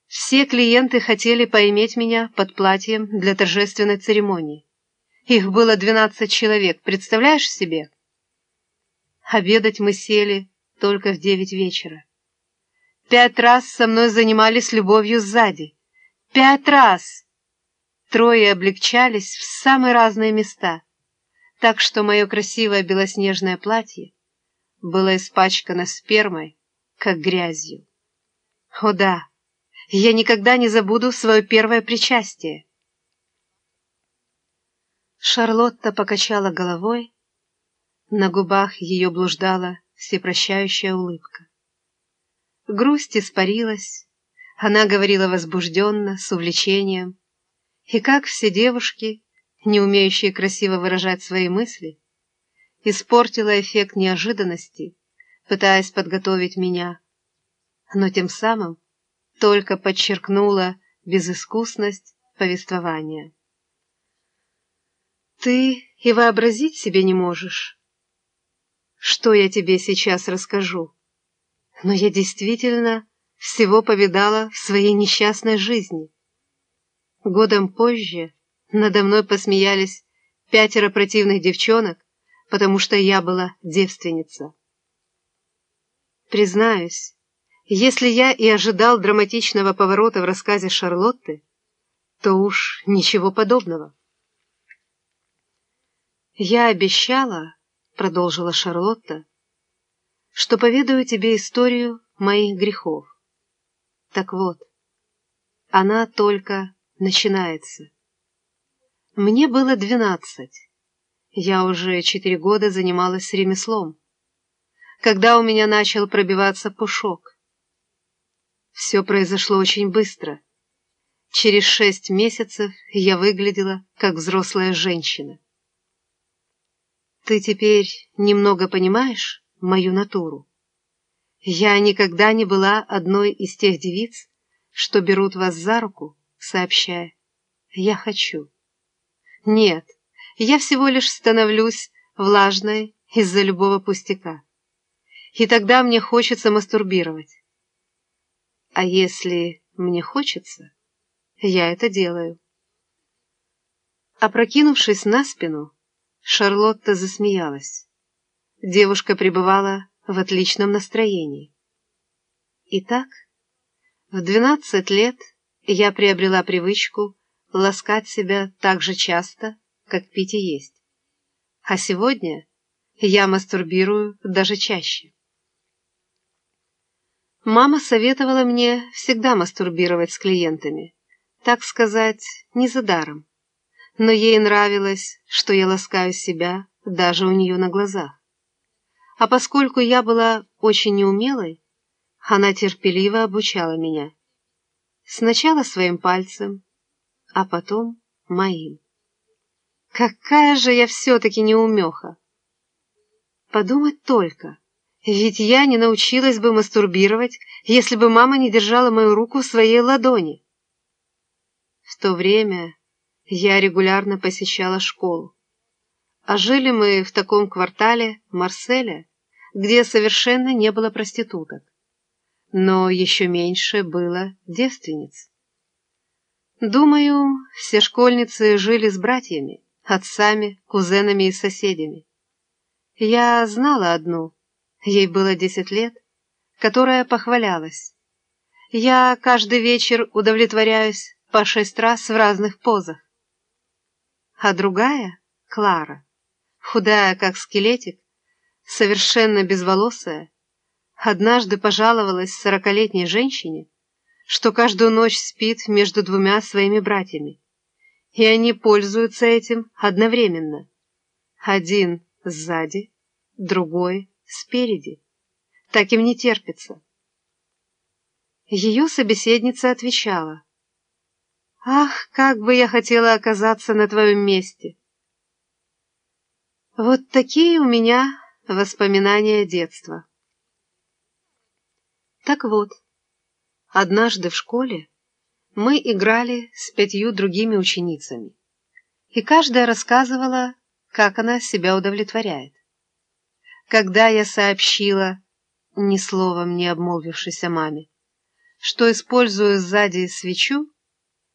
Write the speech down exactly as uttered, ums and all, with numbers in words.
Все клиенты хотели поиметь меня под платьем для торжественной церемонии. Их было двенадцать человек, представляешь себе? Обедать мы сели только в девять вечера. Пять раз со мной занимались любовью сзади. Пять раз! Трое облегчались в самые разные места, так что мое красивое белоснежное платье было испачкано спермой, как грязью. О да, я никогда не забуду свое первое причастие. Шарлотта покачала головой, на губах ее блуждала всепрощающая улыбка. Грусть испарилась, она говорила возбужденно, с увлечением, и, как все девушки, не умеющие красиво выражать свои мысли, испортила эффект неожиданности, пытаясь подготовить меня, но тем самым только подчеркнула безыскусность повествования. Ты и вообразить себе не можешь, что я тебе сейчас расскажу, но я действительно всего повидала в своей несчастной жизни. Годом позже надо мной посмеялись пятеро противных девчонок, потому что я была девственница. Признаюсь, если я и ожидал драматичного поворота в рассказе Шарлотты, то уж ничего подобного. «Я обещала, — продолжила Шарлотта, — что поведаю тебе историю моих грехов. Так вот, она только начинается. Мне было двенадцать. Я уже четыре года занималась ремеслом, когда у меня начал пробиваться пушок. Все произошло очень быстро. Через шесть месяцев я выглядела как взрослая женщина. Ты теперь немного понимаешь мою натуру? Я никогда не была одной из тех девиц, что берут вас за руку, сообщая: «Я хочу». Нет, я всего лишь становлюсь влажной из-за любого пустяка. И тогда мне хочется мастурбировать. А если мне хочется, я это делаю. Опрокинувшись на спину, Шарлотта засмеялась. Девушка пребывала в отличном настроении. Итак, в двенадцать лет я приобрела привычку ласкать себя так же часто, как пить и есть. А сегодня я мастурбирую даже чаще. Мама советовала мне всегда мастурбировать с клиентами, так сказать, не за даром. Но ей нравилось, что я ласкаю себя даже у нее на глазах. А поскольку я была очень неумелой, она терпеливо обучала меня. Сначала своим пальцем, а потом моим. Какая же я все-таки неумеха! Подумать только, ведь я не научилась бы мастурбировать, если бы мама не держала мою руку в своей ладони. В то время я регулярно посещала школу, а жили мы в таком квартале Марселя, где совершенно не было проституток, но еще меньше было девственниц. Думаю, все школьницы жили с братьями, отцами, кузенами и соседями. Я знала одну, ей было десять лет, которая похвалялась: «Я каждый вечер удовлетворяюсь по шесть раз в разных позах». А другая, Клара, худая как скелетик, совершенно безволосая, однажды пожаловалась сорокалетней женщине, что каждую ночь спит между двумя своими братьями, и они пользуются этим одновременно. Один сзади, другой спереди. Так им не терпится. Ее собеседница отвечала: «Ах, как бы я хотела оказаться на твоем месте!» Вот такие у меня воспоминания детства. Так вот, однажды в школе мы играли с пятью другими ученицами, и каждая рассказывала, как она себя удовлетворяет. Когда я сообщила, ни словом не обмолвившись о маме, что использую сзади свечу,